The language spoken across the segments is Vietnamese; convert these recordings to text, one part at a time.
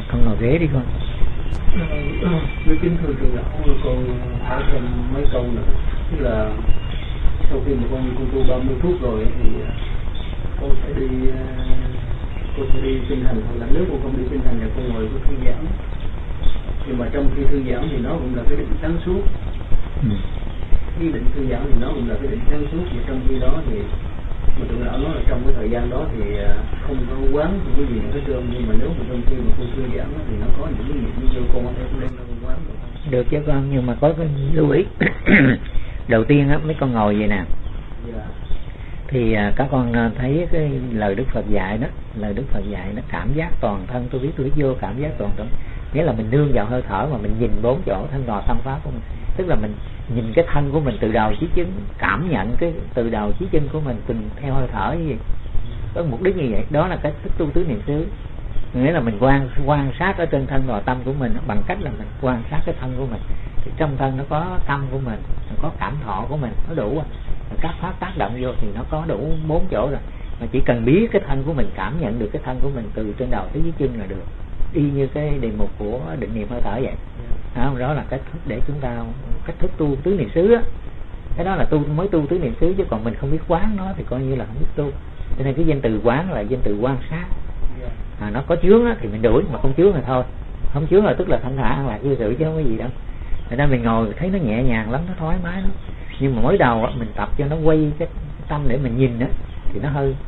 Con ngồi ghế đi con. Với kính thưa trường lão, con hỏi thêm mấy câu nữa. Tức là sau khi mà con tu 30 phút rồi thì con sẽ đi kinh hành, hoặc là nếu con không đi kinh hành thì con ngồi có thư giãn. Nhưng mà trong khi thư giãn thì nó cũng là cái định sáng suốt. Cái định thư giãn thì nó cũng là cái định sáng suốt. Và trong khi đó thì mà tụi lão nói là trong cái thời gian đó thì không có quán, không có gì hết trơn. Nhưng mà nếu mà trong khi mà cô thư giãn thì nó có những cái niệm như con có thể đem ra quán được chứ con, nhưng mà có cái lưu ý. Đầu tiên á, mấy con ngồi vậy nè. Thì các con thấy cái lời Đức Phật dạy đó, lời Đức Phật dạy nó cảm giác toàn thân, tôi biết vô cảm giác toàn thân, nghĩa là mình nương vào hơi thở mà mình nhìn 4 chỗ thân đò tâm pháp của mình. Tức là mình nhìn cái thân của mình từ đầu chí chân, cảm nhận cái từ đầu chí chân của mình từng theo hơi thở như vậy. Có mục đích như vậy, đó là cái thức tu tứ niệm xứ. Nghĩa là mình quan sát ở trên thân đò tâm của mình bằng cách là mình quan sát cái thân của mình. Thì trong thân nó có tâm của mình, nó có cảm thọ của mình, nó đủ. Các pháp tác động vô thì nó có đủ 4 chỗ rồi. Mà chỉ cần biết cái thân của mình, cảm nhận được cái thân của mình từ trên đầu tới dưới chân là được. Y như cái đề mục của định niệm hơi thở vậy. Đó là cách thức để chúng ta cách thức tu tứ niệm xứ á. Cái đó là mới tu tứ niệm xứ, chứ còn mình không biết quán nó thì coi như là không biết tu. Cho nên cái danh từ quán là danh từ quan sát. Nó có chướng á thì mình đuổi, mà không chướng là thôi. Không chướng là tức là thanh thản là cư xử chứ không có gì đâu. Nên mình ngồi thấy nó nhẹ nhàng lắm, nó thoải mái lắm. Nhưng mà mới đầu á, mình tập cho nó quay cái tâm để mình nhìn á thì nó hơi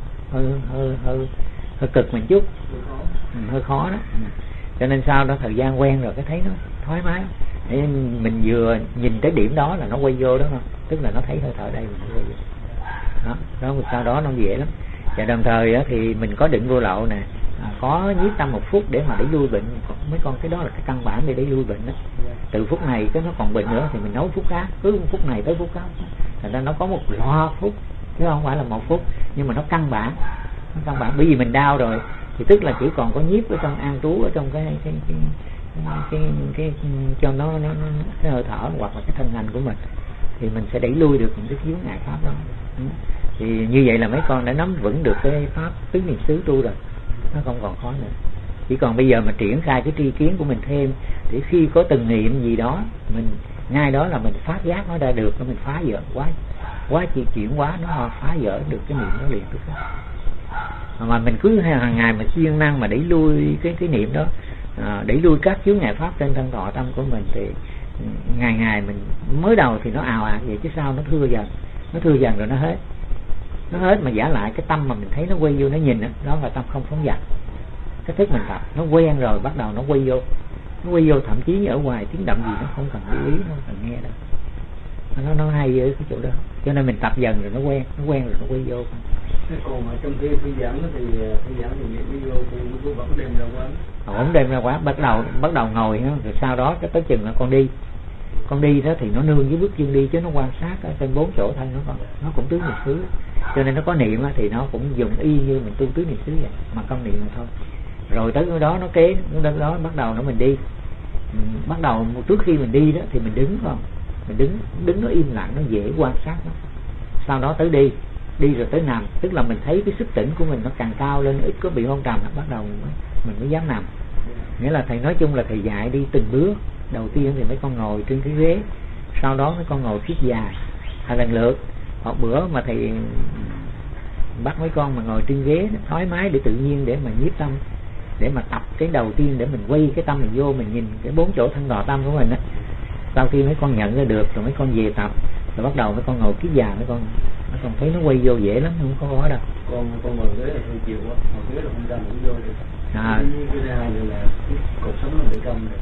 cực mình chút, hơi khó đó. Cho nên sau đó thời gian quen rồi cái thấy nó thoải mái. Để mình vừa nhìn tới điểm đó là nó quay vô đó không? Tức là nó thấy hơi thở đây mình quay vô. Đó sau đó nó dễ lắm. Và đồng thời á, thì mình có định vô lậu nè, có nhiếp tâm 1 phút để mà đẩy lui bệnh. Mấy con cái đó là cái căn bản để đẩy lui bệnh đó. Từ phút này cái nó còn bệnh nữa thì mình nấu phút khác, cứ phút này tới phút khác. Thành ra nó có một loạt phút chứ không phải là 1 phút, nhưng mà nó căn bản. Bởi vì mình đau rồi thì tức là chỉ còn có nhiếp ở trong an trú ở trong cái cho nó cái hơi thở hoặc là cái thân hành của mình, thì mình sẽ đẩy lui được những cái chướng ngại pháp đó. Thì như vậy là mấy con đã nắm vững được cái pháp tứ niệm xứ tu rồi, nó không còn khó nữa. Chỉ còn bây giờ mà triển khai cái tri kiến của mình thêm, để khi có từng niệm gì đó mình ngay đó là mình phát giác nó ra được, mình phá vỡ quá chuyển hóa nó phá vỡ được cái niệm nó liền tức khắc. Mà mình cứ hàng ngày mà siêng năng mà đẩy lui cái niệm đó, đẩy lui các chướng ngại pháp trên thân thọ tâm của mình, thì ngày mình mới đầu thì nó ào ạt vậy, chứ sau nó thưa dần rồi nó hết mà giả lại cái tâm mà mình thấy nó quay vô nó nhìn đó là tâm không phóng dật. Cái thức mình tập nó quen rồi bắt đầu nó quay vô thậm chí ở ngoài tiếng động gì nó không cần lưu ý, nó không cần nghe đâu. Nó hay ở cái chỗ đó, cho nên mình tập dần rồi nó quen rồi nó quay vô. Còn trong khi thư giãn thì niệm vô cũng vẫn đem ra quán. Không đem ra quán, bắt đầu ngồi đó, rồi sau đó cái tới chừng là con đi đó thì nó nương với bước chân đi, chứ nó quan sát ở trên 4 chỗ thân nó cũng tứ niệm xứ. Cho nên nó có niệm thì nó cũng dùng y như mình tu tứ niệm xứ vậy, mà không niệm mà thôi. Rồi tới đó nó kế đó bắt đầu nó mình đi. Bắt đầu trước khi mình đi đó thì mình đứng không? Mình đứng nó im lặng, nó dễ quan sát đó. Sau đó tới đi rồi tới nằm, tức là mình thấy cái sức tỉnh của mình nó càng cao lên, ít có bị hôn trầm, bắt đầu mình mới dám nằm. Nghĩa là thầy nói chung là thầy dạy đi từng bước. Đầu tiên thì mấy con ngồi trên cái ghế, sau đó mấy con ngồi thiết dài hay lần lượt. Một bữa mà thầy bắt mấy con mà ngồi trên ghế thoải mái để tự nhiên để mà nhiếp tâm, để mà tập cái đầu tiên để mình quay cái tâm mình vô, mình nhìn cái 4 chỗ thân đò tâm của mình á. Sau khi mấy con nhận ra được rồi mấy con về tập, rồi bắt đầu mấy con ngồi kiết già, mấy con thấy nó quay vô dễ lắm, không có khó đâu. Con ngồi ghế là hơi chịu quá, ngồi ghế là không ra ngủ vô được. Cái hai là cột sống nó bị cong rồi.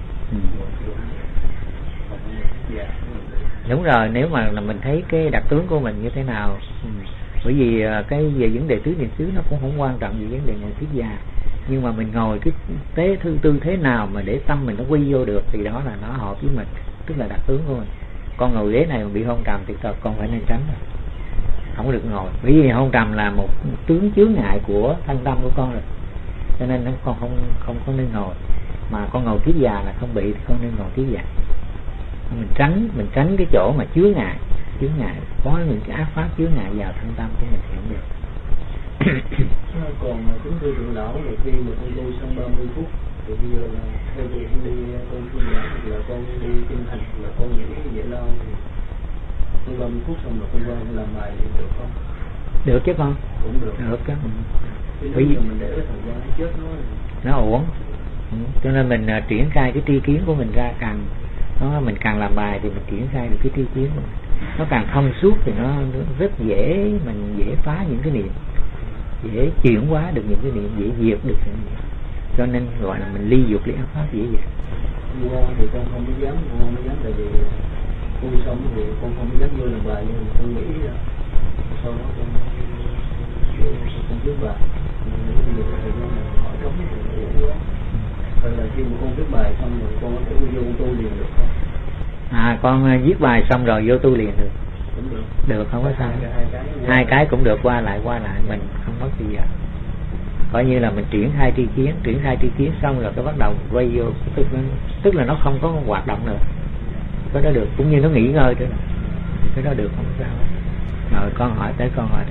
Đúng rồi, nếu mà là mình thấy cái đặc tướng của mình như thế nào. Bởi vì cái về vấn đề tứ niệm xứ nó cũng không quan trọng về vấn đề ngồi kiết già, nhưng mà mình ngồi cái tư thế nào mà để tâm mình nó quy vô được thì đó là nó hợp với mình, tức là đặc tướng của mình. Con ngồi ghế này mà bị hôn trầm thì con phải nên tránh rồi, không được ngồi. Bởi vì hôn trầm là một tướng chướng ngại của thân tâm của con rồi, cho nên con không có nên ngồi. Mà con ngồi kiết già là không bị thì con nên ngồi kiết già. Mình tránh cái chỗ mà chướng ngại có những cái ác pháp chướng ngại vào thân tâm của mình thì không được. Còn kính thưa trưởng lão, là khi mà con tu xong 30 phút thì bây giờ là theo việc đi con thư giãn hoặc là con đi kinh hành là con nghĩ vậy lo thì con 30 phút xong rồi con qua con làm bài thì được không? Được chứ con? Cũng được. Được chứ. Bởi vì mình để cái thời gian chết nó uổng. Cho nên mình triển khai cái tri kiến của mình ra, càng mình càng làm bài thì mình triển khai được cái tri kiến của mình. Nó càng thông suốt thì nó rất dễ, mình dễ phá những cái niệm, dễ chuyển hóa được những cái niệm, dễ diệt được những niệm. Cho nên gọi là mình ly dục ly ác pháp dễ dàng. Qua thì con không có dám, con không dám tại vì con xong thì con không dám vô làm bài, nhưng con nghĩ sau đó con viết bài. Bây giờ thời gian này hỏi trống thì uổng quá. Rồi là khi mà con viết bài xong rồi con có thể vô tu liền được không? Con viết bài xong rồi vô tu liền được. Cũng được. Được, không có sao. Hai cái cũng được, qua lại mình không mất gì giờ. Coi như là mình triển khai tri kiến xong rồi cái bắt đầu quay vô, tức là nó không có hoạt động nữa. Cái đó được, cũng như nó nghỉ ngơi nữa. Cái đó được, không sao. Rồi con hỏi thầy. Con hỏi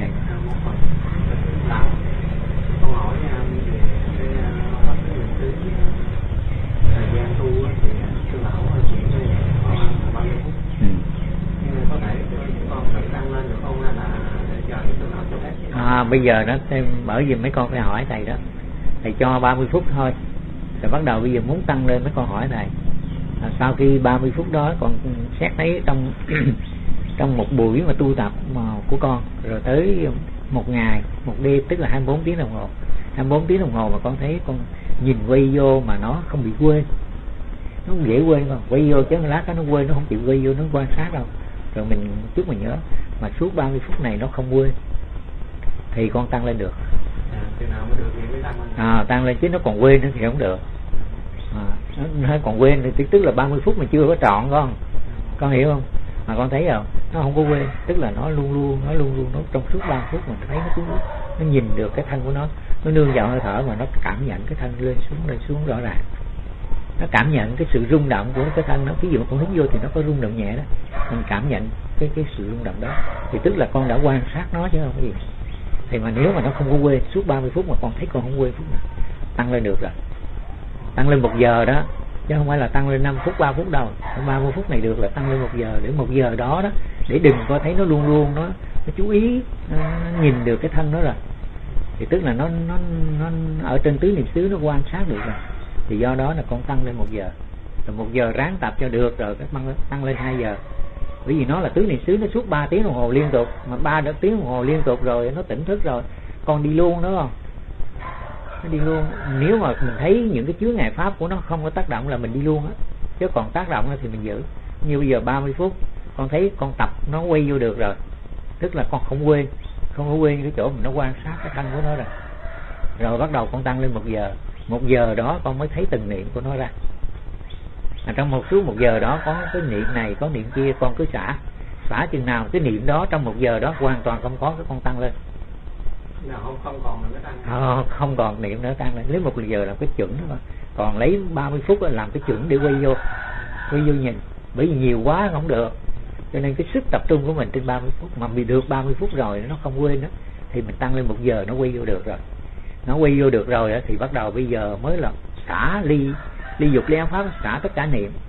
thời gian tu thì sư lão chỉ có 30 phút. Nhưng có thể con tự tăng lên được không, hay là chờ sư lão cho phép? Bây giờ đó, bởi vì mấy con phải hỏi thầy đó. Thầy cho 30 phút thôi. Rồi bắt đầu bây giờ muốn tăng lên mấy con hỏi thầy. Sau khi 30 phút đó con xét thấy trong một buổi mà tu tập của con, rồi tới một ngày, một đêm, tức là 24 tiếng đồng hồ. 24 tiếng đồng hồ mà con thấy con nhìn quay vô mà nó không bị quên. Nó không dễ quên con. Quay vô chứ lát nó quên, nó không chịu quay vô, nó quan sát đâu. Rồi mình chút mình nhớ. Mà suốt 30 phút này nó không quên thì con tăng lên được. Chừng nào mới được thì mới tăng lên. Tăng lên, chứ nó còn quên nữa thì không được. Nó còn quên thì tức là 30 phút mà chưa có trọn con hiểu không? Mà con thấy không, nó không có quên, tức là nó luôn luôn nó trong suốt 30 phút mình thấy nó nhìn được cái thân của nó nương vào hơi thở, mà nó cảm nhận cái thân lên xuống rõ ràng. Nó cảm nhận cái sự rung động của cái thân nó. Ví dụ con hít vô thì nó có rung động nhẹ đó, mình cảm nhận cái sự rung động đó thì tức là con đã quan sát nó chứ không có gì. Thì mà nếu mà nó không có quên suốt 30 phút mà con thấy con không quên phút nào, tăng lên được rồi. Tăng lên 1 giờ đó, chứ không phải là tăng lên 5 phút 3 phút đâu. 30 phút này được là tăng lên 1 giờ, để 1 giờ đó để đừng có thấy nó luôn luôn nó chú ý, nó nhìn được cái thân nó rồi, thì tức là nó ở trên tứ niệm xứ nó quan sát được rồi. Thì do đó là con tăng lên 1 giờ, rồi 1 giờ ráng tập cho được rồi các tăng lên 2 giờ. Bởi vì nó là tứ niệm xứ, nó suốt 3 tiếng đồng hồ liên tục, mà 3 tiếng đồng hồ liên tục rồi nó tỉnh thức rồi, con đi luôn đó không? Nó đi luôn. Nếu mà mình thấy những cái chướng ngại pháp của nó không có tác động là mình đi luôn á, chứ còn tác động thì mình giữ. Như bây giờ 30 phút con thấy con tập nó quay vô được rồi, tức là con không có quên cái chỗ mình nó quan sát cái thân của nó rồi. Rồi bắt đầu con tăng lên 1 giờ. 1 giờ đó con mới thấy từng niệm của nó ra. Trong một suốt 1 giờ đó có cái niệm này, có niệm kia, con cứ xả chừng nào cái niệm đó trong 1 giờ đó hoàn toàn không có, cái con tăng lên. Không còn nữa tăng. Không còn niệm nữa, tăng lên. Lấy 1 giờ làm cái chuẩn đó, còn lấy 30 phút làm cái chuẩn để quay vô nhìn. Bởi vì nhiều quá không được, cho nên cái sức tập trung của mình trên 30 phút. Mà bị được 30 phút rồi nó không quên đó, thì mình tăng lên 1 giờ nó quay vô được rồi. Nó quay vô được rồi đó, thì bắt đầu bây giờ mới là xả ly dục ly ác pháp, xả tất cả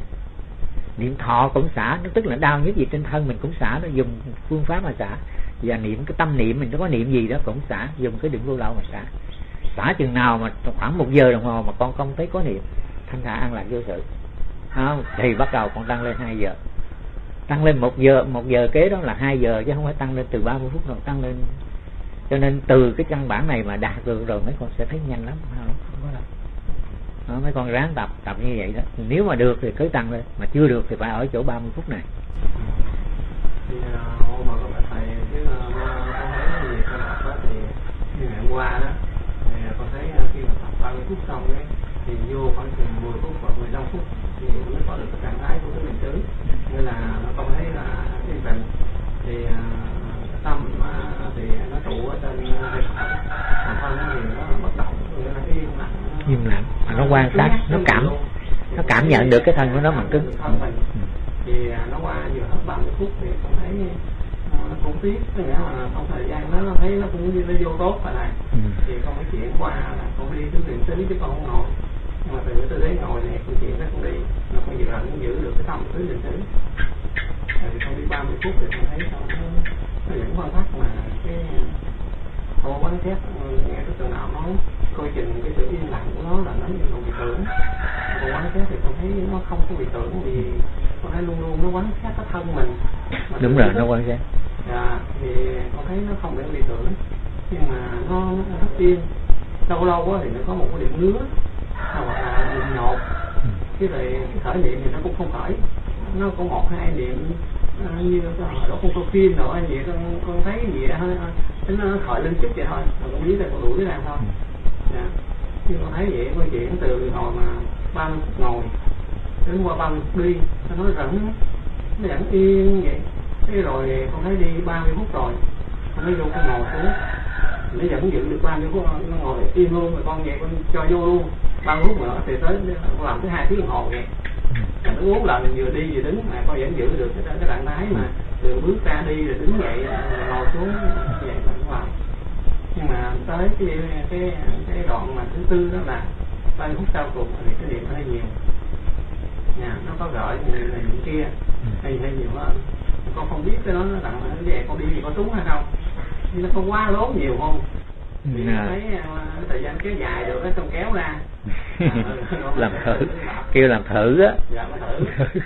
niệm thọ cũng xả. Nó tức là đau nhức gì trên thân mình cũng xả, nó dùng phương pháp mà xả. Và niệm cái tâm niệm mình, nó có niệm gì đó cũng xả, dùng cái định vô lậu mà xả chừng nào mà khoảng 1 giờ đồng hồ mà con không thấy có niệm, thanh thản an lạc vô sự không, thì bắt đầu con tăng lên 2 giờ. Tăng lên 1 giờ kế đó là 2 giờ, chứ không phải tăng lên từ 30 phút rồi tăng lên. Cho nên từ cái căn bản này mà đạt được rồi mấy con sẽ thấy nhanh lắm, không có đâu. Đó, mấy con ráng tập như vậy đó. Nếu mà được thì cứ tăng lên, mà chưa được thì phải ở chỗ 30 phút này. Thì mà có phải thầy chứ con thấy gì con tập đó thì như ngày hôm qua đó thì con thấy khi mà tập 30 phút xong ấy thì vô khoảng chừng 10 phút hoặc 15 phút thì mới có được cái trạng thái của cái niệm xứ. Nên là con thấy là cái định thì tâm thì nó trụ ở trên hơi thở, còn thân thì nó bất động, nghĩa là cái im lặng, nó quan sát, nó cảm nhận được cái thân của nó bằng cứng. Thì nó qua vừa hết 30 phút thì con thấy nó cũng tiếc, nghĩa là trong thời gian đó nó thấy nó cũng như nó vô tốt rồi này. Thì con mới chuyển qua là con đi xuống niệm xứ chứ con không ngồi. mà từ tôi thấy ngồi này câu chuyện nó không đi, nó không giữ cũng giữ được cái tâm tứ định tứ. Thì không đi 30 phút thì tôi thấy nó những khoảnh khắc mà cái cô quán xét nghe cái từ nào nói coi chừng cái sự yên lặng của nó là nó như không bị tưởng. Cô quán xét thì tôi thấy nó không có bị tưởng vì tôi thấy luôn luôn nó quán xét cái thân mình. Đúng rồi, nó quan sát. Dạ, thì con thấy nó không bị tưởng, nhưng mà nó rất yên. Lâu lâu quá thì nó có một cái điểm ngứa, hoặc là điểm nhột. Chứ rồi cái khởi niệm thì nó cũng không khởi, nó có một hai niệm như đó không có phim đâu anh vậy, con thấy gì đó thôi, nó khởi lên chút vậy thôi, rồi con biết là con đuổi ra thôi. Dạ. Nhưng con thấy vậy, coi chuyện từ ngồi mà 30 phút ngồi đến qua 30 phút đi, nó vẫn yên vậy. Thế rồi con thấy đi 30 phút rồi, con mới vô con ngồi xuống, nó vẫn giữ được 30 phút, nó ngồi yên luôn, rồi con vậy con cho vô luôn 30 phút nữa thì tới con làm tới 2 tiếng đồng hồ vậy. Nó 4 lần vừa đi vừa đứng mà con vẫn giữ được cái trạng thái mà từ bước ra đi rồi đứng dậy ngồi xuống vậy mà không làm. Nhưng mà tới cái đoạn mà thứ tư đó là 30 phút sau cùng thì cái niệm hơi nhiều. Nha, nó có gọi này kia hay nhiều hơn. Con không biết cái đó nó tặng nó về con đi thì có trúng hay không, nhưng nó không quá lố nhiều không thì thấy thời gian kéo dài được nó không kéo ra. Làm thử, kêu làm thử á. Dạ, thử.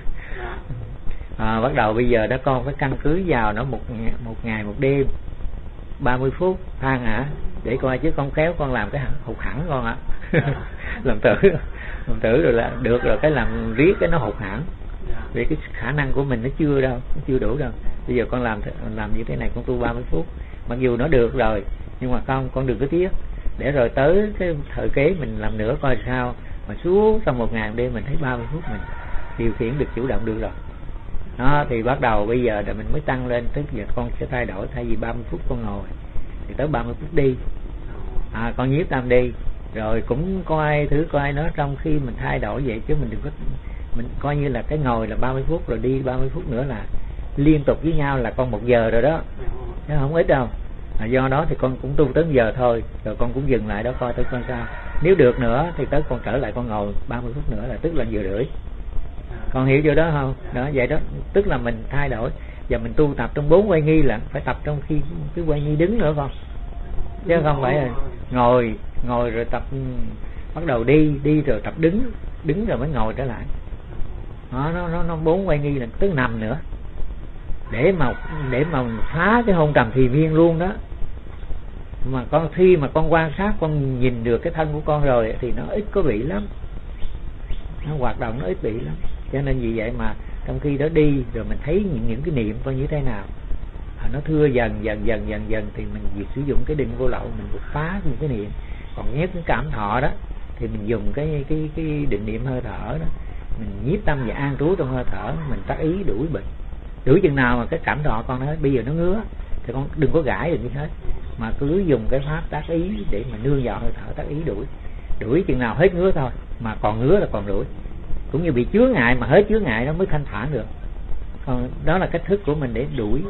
Bắt đầu bây giờ đó con phải căn cứ vào nó một ngày một đêm 30 phút than hả, để coi chứ con khéo con làm cái hụt hẳn con ạ. Làm thử rồi là được rồi, cái làm riết cái nó hụt hẳn. Vì cái khả năng của mình nó chưa đủ đâu. Bây giờ con làm như thế này, con tu 30 phút, mặc dù nó được rồi nhưng mà con đừng có tiếc, để rồi tới cái thời kế mình làm nữa coi sao, mà suốt trong một ngày đêm mình thấy 30 phút mình điều khiển được, chủ động được rồi đó, thì bắt đầu bây giờ là mình mới tăng lên, tức giờ con sẽ thay đổi, thay vì 30 phút con ngồi thì tới 30 phút đi, con nhiếp tâm đi, rồi cũng coi nó trong khi mình thay đổi vậy, chứ mình đừng có, mình coi như là cái ngồi là 30 phút rồi đi 30 phút nữa là liên tục với nhau là con 1 giờ rồi đó, chứ không ít đâu. Do đó thì con cũng tu tới 1 giờ thôi, rồi con cũng dừng lại đó coi tới con sao. Nếu được nữa thì tới con trở lại con ngồi 30 phút nữa là tức là 1 giờ rưỡi. Con hiểu chưa đó không? Đó, vậy đó, tức là mình thay đổi và mình tu tập trong 4 quay nghi là phải tập trong khi cái quay nghi đứng nữa con, chứ không phải là ngồi rồi tập, bắt đầu đi rồi tập đứng rồi mới ngồi trở lại. Nó 4 quay nghi là tức nằm nữa, để mà phá cái hôn trầm thì viên luôn đó. Mà khi mà con quan sát, con nhìn được cái thân của con rồi thì nó ít có bị lắm, nó hoạt động nó ít bị lắm. Cho nên vì vậy mà trong khi đó đi rồi mình thấy những cái niệm coi như thế nào, nó thưa dần thì mình việc sử dụng cái định vô lậu, mình phá những cái niệm. Còn nhét cái cảm thọ đó thì mình dùng cái định niệm hơi thở đó, mình nhiếp tâm và an trú trong hơi thở, mình tác ý đuổi bệnh. Đuổi chừng nào mà cái cảm thọ con nói bây giờ nó ngứa thì con đừng có gãi được như hết, mà cứ dùng cái pháp tác ý để mà nương vào hơi thở, tác ý đuổi chừng nào hết ngứa thôi, mà còn ngứa là còn đuổi. Cũng như bị chướng ngại mà hết chướng ngại nó mới thanh thản được. Còn đó là cách thức của mình để đuổi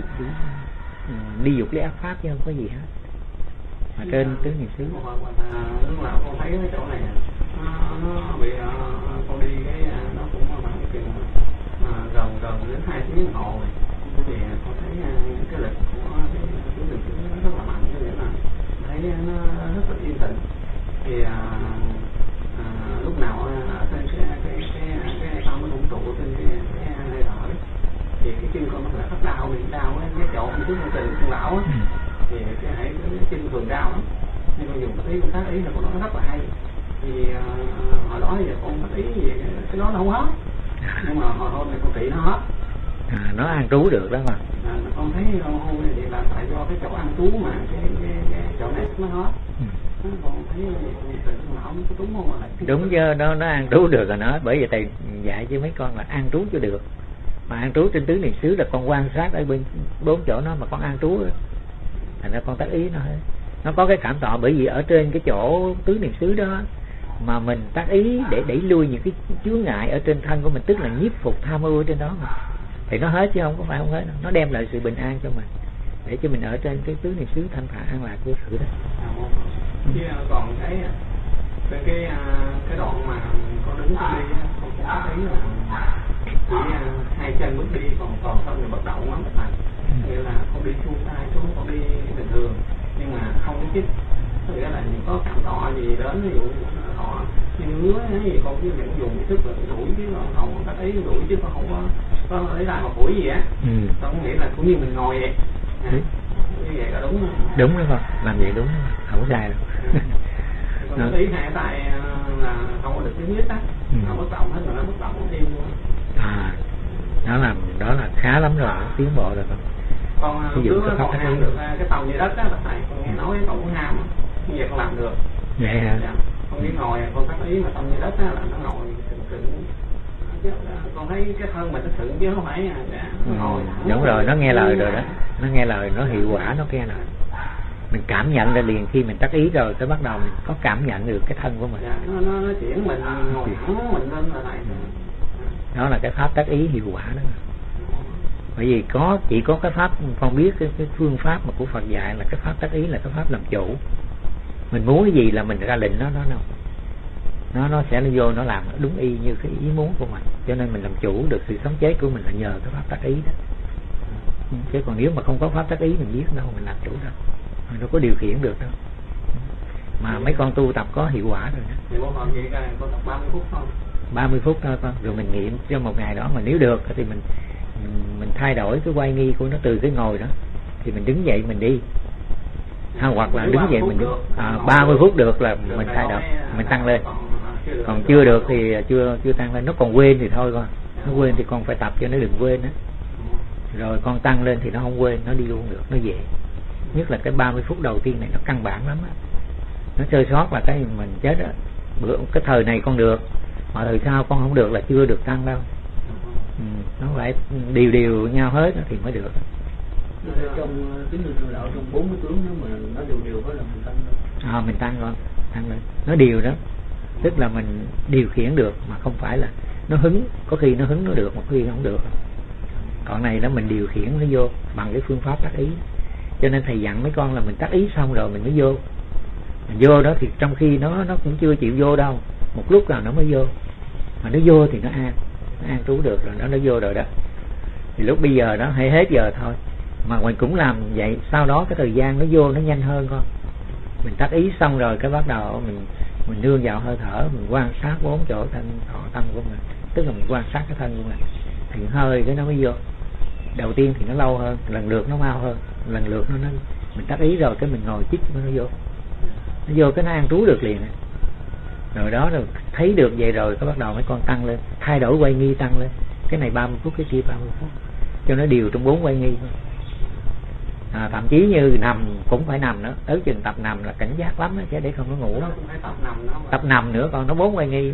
đi dục lấy ác pháp, chứ không có gì hết. Mà trên tứ niệm xứ lúc nào con thấy cái chỗ này nó bị con đi cái nó cũng bằng cái chừng gần đến 2 tiếng đồng hồ thì con thấy cái lực của cái đường xứ nó rất là mạnh, cho nên là thấy nó rất là yên tĩnh. Thì lúc nào trên cái con nó cũng trụ trên cái hơi thở thì cái chân con nó lại phát đau cái chỗ trước từ con lão á, thì cái chân thường đau lắm, nhưng con dùng cái ý con tác ý là con nói rất là hay. Thì hồi đó giờ con tác ý gì cái đó nó không hết, nhưng mà hồi hôm nay con trị nó hết. Nó an trú được đó mà. Con thấy hôm nay thì là tại do cái chỗ an trú mà cái chỗ này nó hết. Con thấy đúng chứ, nó an trú được rồi nó, bởi vì thầy dạy cho mấy con là an trú cho được. Mà an trú trên tứ niệm xứ là con quan sát ở bên 4 chỗ nó mà con an trú đó. Thành ra con tác ý nó có cái cảm thọ, bởi vì ở trên cái chỗ tứ niệm xứ đó mà mình tác ý để đẩy lui những cái chướng ngại ở trên thân của mình, tức là nhiếp phục tham ưu ở trên đó mà, thì nó hết chứ không phải không hết. Nó đem lại sự bình an cho mình, để cho mình ở trên cái tứ niệm xứ thanh thản an lạc vô sự đó. Chứ còn cái cái đoạn mà con đứng con đi con có thấy là chỉ hai chân bước đi còn thân thì bất động lắm thầy, nghĩa là con đi xuôi tay xuống, con đi bình thường nhưng mà không có chích, nghĩa là có cảm thọ gì đến, ví dụ thọ như ngứa hay gì con cứ vẫn dùng sức là đuổi chứ không có thấy đuổi chứ con không có lấy tay mà phủi gì á. Con có nghĩa là cũng như mình ngồi vậy. Như vậy là đúng không? Đúng đó con, làm vậy đúng, không có sai đâu. Con thấy hai tay là không có được thứ nhất á, nó bất động hết rồi, nó bất động cũng im luôn. Đó là khá lắm rồi, tiến bộ rồi con. Con trước còn ham được cái tàu dưới đất á, thầy con nghe nói con cũng ham, như vậy con làm được. Vậy hả? Dạ. Con biết ngồi, con tác ý mà tàu dưới đất á là nó ngồi cứng. Con thấy cái thân mình nó thử chứ không phải ngồi. Đúng rồi, nó nghe lời rồi đó, nó nghe lời, nó hiệu quả, nó nghe lời. Mình cảm nhận ra liền khi mình tác ý rồi, tới bắt đầu mình có cảm nhận được cái thân của mình. Dạ, nó chuyển mình ngồi thẳng mình lên là này. Đó là cái pháp tác ý hiệu quả đó. Bởi vì chỉ có cái pháp, con biết cái phương pháp mà của Phật dạy là cái pháp tác ý là cái pháp làm chủ. Mình muốn cái gì là mình ra lệnh nó sẽ vô nó làm đúng y như cái ý muốn của mình, cho nên mình làm chủ được sự sống chết của mình là nhờ cái pháp tác ý đó. Chứ còn nếu mà không có pháp tác ý mình biết đâu mình làm chủ đâu, mình đâu có điều khiển được đâu. Mà mấy con tu tập có hiệu quả rồi đó. Thì con tập 30 phút không? 30 phút thôi con, rồi mình nghiệm trong một ngày đó mà nếu được thì mình thay đổi cái quay nghi của nó từ cái ngồi đó thì mình đứng dậy mình đi. Hoặc là đứng dậy mình đứng 30 phút được là mình thay đổi, mình tăng lên. Còn chưa được thì chưa tăng lên, nó còn quên thì thôi con. Nó quên thì con phải tập cho nó đừng quên đó. Rồi con tăng lên thì nó không quên, nó đi luôn được, nó dễ. Nhất là cái 30 phút đầu tiên này nó căn bản lắm á. Nó sơ sót là cái mình chết á. Cái thời này con được, mà thời sau con không được là chưa được tăng đâu. Nó phải đều nhau hết thì mới được. Trong tín đồ đạo trong 40 tướng nếu mà nó đều có là mình tăng lên. Mình tăng con, tăng lên. Nó đều đó. Tức là mình điều khiển được mà không phải là nó hứng, có khi nó hứng nó được, một khi nó không được. Còn này đó mình điều khiển nó vô bằng cái phương pháp tác ý. Cho nên thầy dặn mấy con là mình tác ý xong rồi mình mới vô. Mình vô đó thì trong khi nó cũng chưa chịu vô đâu, một lúc nào nó mới vô. Mà nó vô thì nó an trú được rồi, nó vô rồi đó. Thì lúc bây giờ đó hay hết giờ thôi. Mà mình cũng làm vậy, sau đó cái thời gian nó vô nó nhanh hơn con. Mình tác ý xong rồi cái bắt đầu mình nương vào hơi thở, mình quan sát 4 chỗ thân thọ tâm của mình, tức là mình quan sát cái thân của mình thì hơi cái nó mới vô. Đầu tiên thì nó lâu hơn, lần lượt nó mau hơn, lần lượt nó mình tác ý rồi cái mình ngồi chích nó vô cái nó an trú được liền. Rồi đó rồi thấy được vậy rồi cái bắt đầu mấy con tăng lên, thay đổi quay nghi tăng lên, cái này 30 phút cái kia 30 phút cho nó đều trong 4 quay nghi thôi. Thậm chí như nằm cũng phải nằm nữa, tới chừng tập nằm là cảnh giác lắm đó, chứ để không có ngủ. Tập nằm nữa còn nó 4 quay nghi.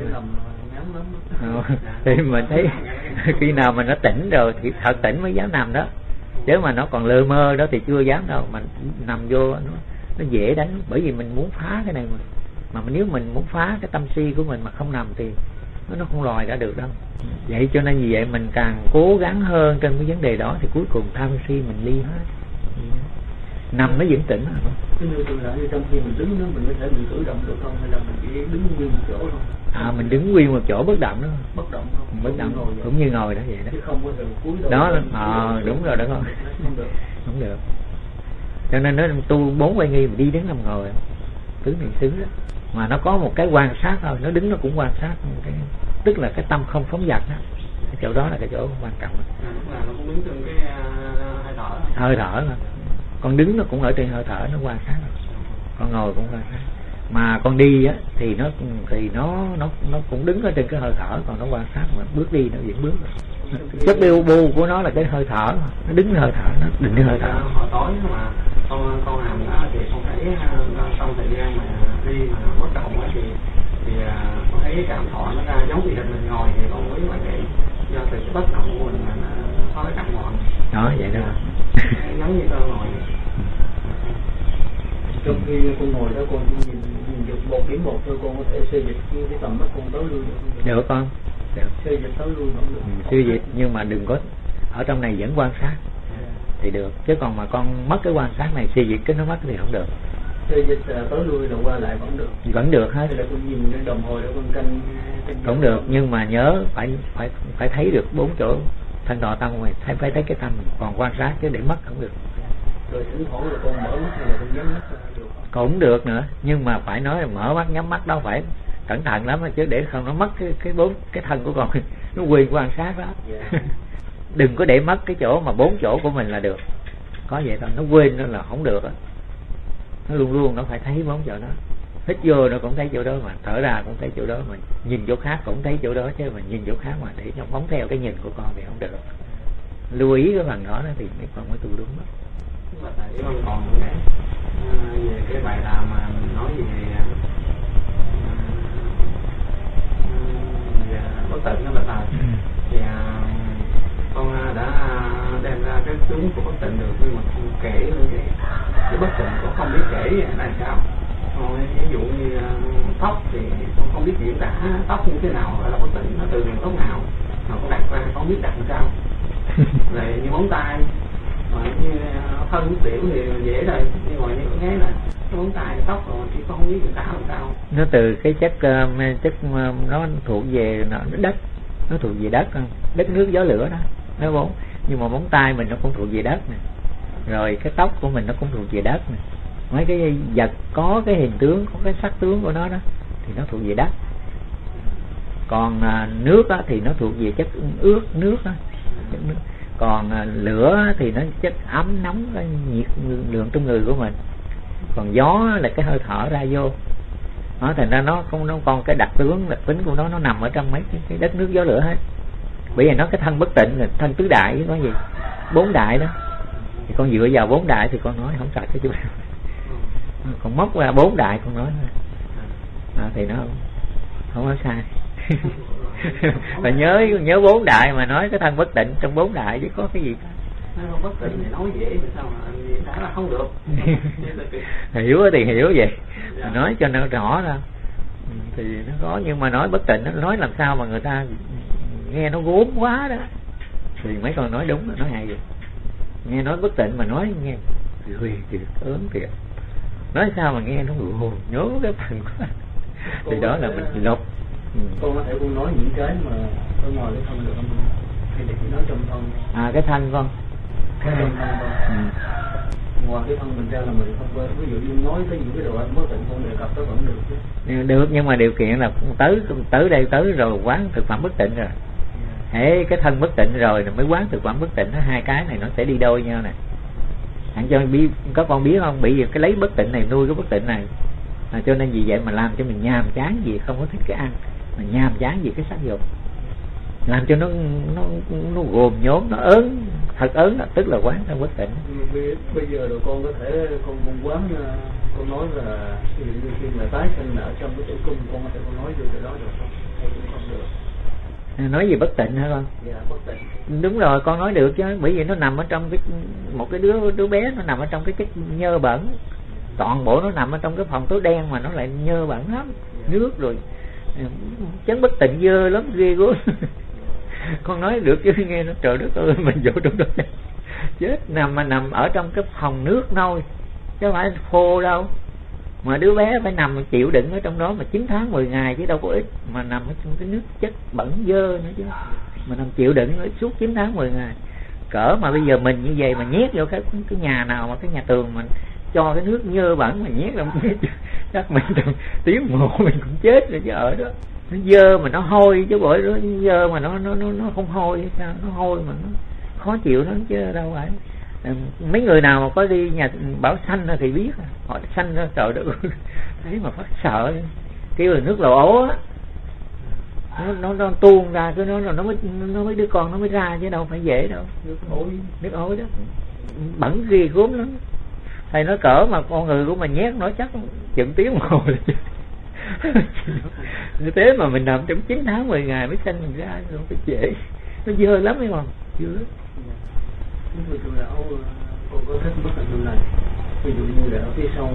Thì mình thấy khi nào mà nó tỉnh rồi thì thật tỉnh mới dám nằm đó, chứ mà nó còn lơ mơ đó thì chưa dám đâu. Mà nằm vô nó dễ đánh, bởi vì mình muốn phá cái này mà nếu mình muốn phá cái tâm si của mình mà không nằm thì nó không lòi ra được đâu. Vậy cho nên vì vậy mình càng cố gắng hơn trên cái vấn đề đó thì cuối cùng tham si mình ly hết. Nằm nó vẫn tỉnh hả? Cái như tôi nói trong khi mình đứng đó mình có thể mình cử động được không, hay là mình chỉ đứng nguyên một chỗ không? Mình đứng nguyên một chỗ bất động đó. Bất động không? Bất động cũng như ngồi đó vậy đó. Chứ không có được cúi đầu. Đó đúng rồi đó con. Không được. Cho nên nó tu 4 quay nghi mình đi đứng nằm ngồi tứ niệm xứ đó. Mà nó có một cái quan sát thôi, nó đứng nó cũng quan sát cái, tức là cái tâm không phóng dật đó. Cái chỗ đó là cái chỗ quan trọng. Nó cũng đứng trong cái hơi thở mà. Con đứng nó cũng ở trên hơi thở, nó quan sát. Con ngồi cũng quan sát. Mà con đi á thì nó cũng đứng ở trên cái hơi thở, còn nó quan sát mà bước đi nó vẫn bước. Chất biêu bu của nó là cái hơi thở, nó đứng hơi thở, nó định cái hơi thở. Hồi tối mà con làm thì con thấy trong thời gian mà đi mà bất động thì con thấy cảm thọ nó ra giống như mình ngồi thì con mới hoài nghĩ do từ cái bất động của mình mà nó có cái cảm ngọn. Đó vậy đó. Giống như con ngồi. Trong khi con ngồi đó con nhìn được 1 điểm 1 thôi, con có thể xê dịch cái tầm mắt con tới lui được. Được con. Được. Xê dịch tới lui không được. Xê dịch nhưng mà đừng có ở trong này vẫn quan sát thì được, chứ còn mà con mất cái quan sát này xê dịch cái nó mất thì không được. Chơi dịch tối lui là qua lại vẫn được hết. Hay là con nhìn cái đồng hồ để con canh cũng được, nhưng mà nhớ phải thấy được 4 chỗ thân đỏ tâm mình, phải thấy cái tâm mình, còn quan sát chứ để mất không được. Rồi thỉnh thoảng là con mở mắt hay là con nhắm mắt được không? Cũng được nữa, nhưng mà phải nói là mở mắt nhắm mắt đâu phải cẩn thận lắm chứ, để không nó mất cái thân của con nó quên quan sát đó. Đừng có để mất cái chỗ mà 4 chỗ của mình là được. Có vậy thôi, nó quên nó là không được á. Nó luôn luôn nó phải thấy 4 chỗ đó. Hít vô nó cũng thấy chỗ đó, mà thở ra cũng thấy chỗ đó, mà nhìn chỗ khác cũng thấy chỗ đó, chứ mà nhìn chỗ khác mà để nó phóng theo cái nhìn của con thì không được. Lưu ý cái phần đó thì mấy con mới tu đúng đó. Tại vì con còn cái về cái bài làm mà nói về bất tịnh đó bạch thầy, thì con đã đem ra cái tướng của bất tịnh được, nhưng mà không kể nữa cái bất tịnh cũng không biết kể là sao. Ví dụ như tóc thì con không biết diễn tả tóc như thế nào là bất tịnh, nó từ nguồn tóc nào mà con đặt ra con biết đặt làm sao. Rồi như móng tay, như thân nước tiểu thì dễ rồi, nhưng mà như con thấy là cái móng tay tóc rồi thì con không biết diễn tả làm sao. Nó từ cái chất nó thuộc về đất, nó thuộc về đất, đất nước gió lửa đó nó bốn. Nhưng mà móng tay mình nó cũng thuộc về đất nè, rồi cái tóc của mình nó cũng thuộc về đất nè, mấy cái vật có cái hình tướng, có cái sắc tướng của nó đó thì nó thuộc về đất. Còn nước á, thì nó thuộc về chất ướt nước đó, chất nước. Còn lửa thì nó chất ấm nóng, cái nhiệt lượng trong người của mình. Còn gió là cái hơi thở ra vô đó, thành ra nó không, nó còn cái đặc tính của nó nằm ở trong mấy cái đất nước gió lửa hết. Bởi vì nó cái thân bất tịnh là thân tứ đại, có gì 4 đại đó, thì con dựa vào 4 đại thì con nói không sợ cái chú nào. Còn móc ra 4 đại con nói thì nó không có sai. Và nhớ 4 đại mà nói cái thân bất tịnh trong 4 đại chứ có cái gì cả. Nó không bất tịnh thì nói dễ sao mà đã là không được. Hiểu thì hiểu vậy, mà nói cho nó rõ ra thì nó có, nhưng mà nói bất tịnh nó nói làm sao mà người ta nghe nó gốm quá đó, thì mấy con nói đúng, nói hay vậy. Nghe nói bất tịnh mà nói nghe ghê thiệt, ớn thiệt, nói sao mà nghe nó nhớ cái phần quá. Thì đó là mình lục. Con có thể con nói những cái mà ở ngoài cái thân được không, hay là chỉ nói trong thân? Cái thân con, Cái trong thân con. Ngoài cái thân mình ra là mình không có, ví dụ như nói tới những cái đồ bất tịnh con đề cập tới vẫn được chứ. Được, nhưng mà điều kiện là tới đây tới rồi quán thực phẩm bất tịnh rồi. Hễ cái thân bất tịnh rồi mới quán thực phẩm bất tịnh, hai cái này nó sẽ đi đôi nhau nè. Hẳn cho biết, có con biết không, bị cái lấy bất tịnh này nuôi cái bất tịnh này, cho nên vì vậy mà làm cho mình nhàm chán gì, không có thích cái ăn, mà nhàm chán gì cái sắc dục, làm cho nó gồm nhốn, nó ớn, thật ớn, tức là quán thân bất tịnh. Bây giờ rồi con có thể con quán, con nói là khi mà tái sinh ở trong cái tử cung, con có thể con nói được cái đó được không? Hay cũng không được? Nói gì bất tịnh hả con? Dạ, bất tịnh. Đúng rồi, con nói được chứ, bởi vì nó nằm ở trong một cái đứa bé, nó nằm ở trong cái chất nhơ bẩn, toàn bộ nó nằm ở trong cái phòng tối đen mà nó lại nhơ bẩn lắm, nước rồi chấn bất tịnh dơ lắm, ghê gớm. Con nói được chứ, nghe nó trời đất ơi, mình vô trong đó chết, nằm ở trong cái phòng nước thôi chứ không phải khô đâu, mà đứa bé phải nằm chịu đựng ở trong đó mà 9 tháng 10 ngày chứ đâu có ít, mà nằm ở trong cái nước chất bẩn dơ nữa chứ, mà nằm chịu đựng suốt 9 tháng 10 ngày. Cỡ mà bây giờ mình như vậy mà nhét vô cái nhà nào mà cái nhà tường mình cho cái nước nhơ bẩn mà nhét trong chắc mình tiếng mồ mình cũng chết rồi chứ, ở đó nó dơ mà nó hôi chứ, bởi đó dơ mà nó không hôi sao, nó hôi mà nó khó chịu lắm chứ đâu phải. Mấy người nào mà có đi nhà bảo sanh thì biết, họ sanh ra trời đất thấy mà phát sợ, kêu là nước lò ố á, nó tuôn ra cái nó mới đứa con nó mới ra chứ đâu phải dễ đâu. Nước ối đó bẩn ghê gốm lắm. Thầy nói cỡ mà con người của mình nhét nói chắc chừng tiếng đồng hồ là như thế, mà mình nằm trong 9 tháng 10 ngày mới sanh mình ra, không phải dễ, nó dơ lắm ấy không, dơ lắm. Người tu lão con có thích bất tịnh này, ví dụ như là ở phía sau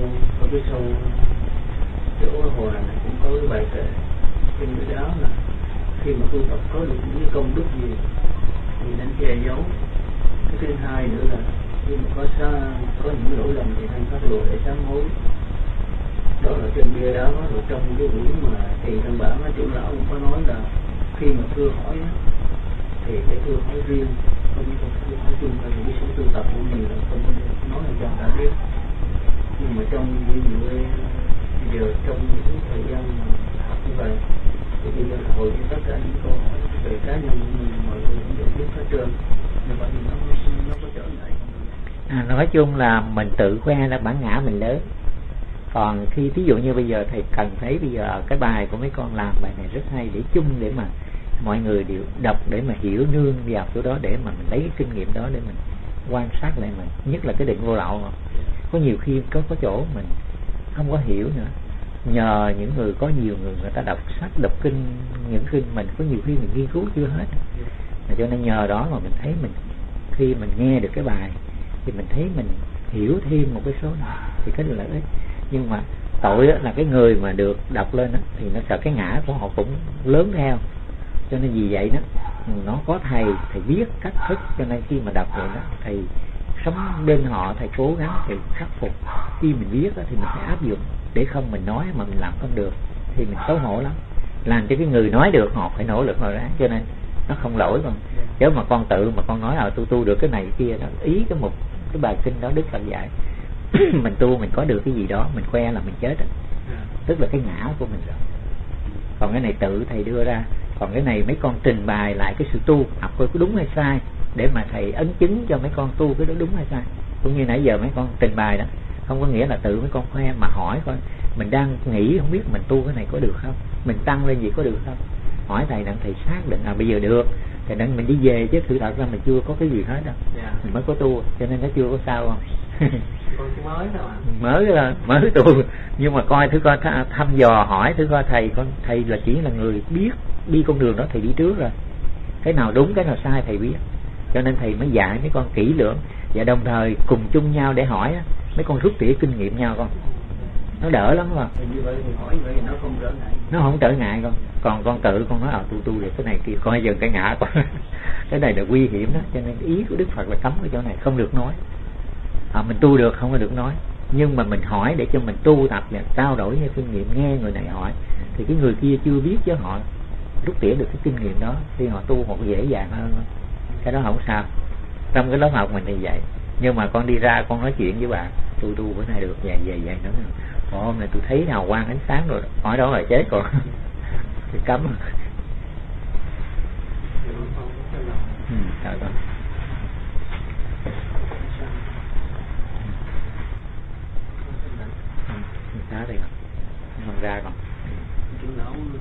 chỗ hồ này cũng có cái bài kệ trên cái áo là khi mà tu tập có được những công đức gì thì nên che giấu. Cái thứ hai nữa là khi mà có những lỗi lầm thì nên phát lộ để sám hối. đó là trên bia đá đó. Rồi trong cái buổi mà thì căn bản trưởng lão cũng có nói là khi mà thưa hỏi á, thì cái thưa hỏi riêng không có thưa hỏi chung, tại vì cái số tu tập của mình là không có nói là cho người ta biết. Nhưng mà trong những người bây giờ trong những thời gian mà học như vậy thì bây giờ là hồi như tất cả những câu hỏi về cá nhân của mình mọi người cũng đều biết hết trơn. Như vậy thì nó có trở ngại không? Nói chung là mình tự khoe là bản ngã mình lớn. Còn khi ví dụ như bây giờ thầy cần thấy bây giờ cái bài của mấy con làm bài này rất hay để chung, để mà mọi người đều đọc để mà hiểu, nương vào chỗ đó để mà mình lấy cái kinh nghiệm đó để mình quan sát lại mình, nhất là cái định vô lậu. Có nhiều khi có chỗ mình không có hiểu nữa, nhờ những người, có nhiều người ta đọc sách, đọc kinh, những kinh mình có nhiều khi mình nghiên cứu chưa hết, cho nên nhờ đó mà mình thấy mình khi mình nghe được cái bài thì mình thấy mình hiểu thêm một cái số nào thì cái lợi ích. Nhưng mà tội là cái người mà được đọc lên thì nó sợ cái ngã của họ cũng lớn theo, cho nên vì vậy nó có thầy viết cách thức, cho nên khi mà đọc vậy đó thầy sống bên họ, thầy cố gắng thì khắc phục. Khi mình viết thì mình phải áp dụng, để không mình nói mà mình làm không được thì mình xấu hổ lắm, làm cho cái người nói được họ phải nỗ lực mà ráng, cho nên nó không lỗi. Còn nếu mà con tự mà con nói tôi tu được cái này kia đó, ý cái bài kinh đó Đức Phật dạy mình tu mình có được cái gì đó mình khoe là mình chết đó. Tức là cái ngã của mình rồi. Còn cái này tự thầy đưa ra, còn cái này mấy con trình bày lại cái sự tu học coi có đúng hay sai, để mà thầy ấn chứng cho mấy con tu cái đó đúng hay sai. Cũng như nãy giờ mấy con trình bày đó, không có nghĩa là tự mấy con khoe, mà hỏi coi mình đang nghĩ không biết mình tu cái này có được không, mình tăng lên gì có được không, hỏi thầy đặng thầy xác định bây giờ được thì đặng mình đi về, chứ sự thật ra mình chưa có cái gì hết đâu. Mình mới có tu cho nên nó chưa có sao không. mới tu, nhưng mà coi thử coi thăm dò hỏi thử coi thầy là chỉ là người biết đi con đường đó, thầy đi trước rồi, cái nào đúng cái nào sai thầy biết, cho nên thầy mới dạy mấy con kỹ lưỡng, và đồng thời cùng chung nhau để hỏi mấy con rút tỉa kinh nghiệm nhau, con nó đỡ lắm mà. Như vậy thì hỏi vậy nó không trở ngại. Nó không trở ngại còn con tự con nói tu để cái này kia coi dần cái ngã con cái này là nguy hiểm đó, cho nên ý của Đức Phật là cấm cái chỗ này không được nói. Mình tu được không có được nói, nhưng mà mình hỏi để cho mình tu tập và trao đổi như kinh nghiệm, nghe người này hỏi thì cái người kia chưa biết chứ họ rút tỉa được cái kinh nghiệm đó thì họ tu họ dễ dàng hơn. Cái đó không sao, trong cái lớp học mình thì vậy. Nhưng mà con đi ra con nói chuyện với bà tu bữa nay được vậy nó hôm nay tôi thấy hào quang ánh sáng rồi, hỏi đó là chết rồi thì cấm. Trời ơi. Xá đây không ra còn.